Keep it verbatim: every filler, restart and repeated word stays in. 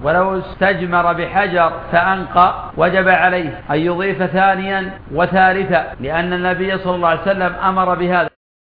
ولو استجمر بحجر فأنقى وجب عليه أن يضيف ثانيا وثالثا، لأن النبي صلى الله عليه وسلم أمر بهذا.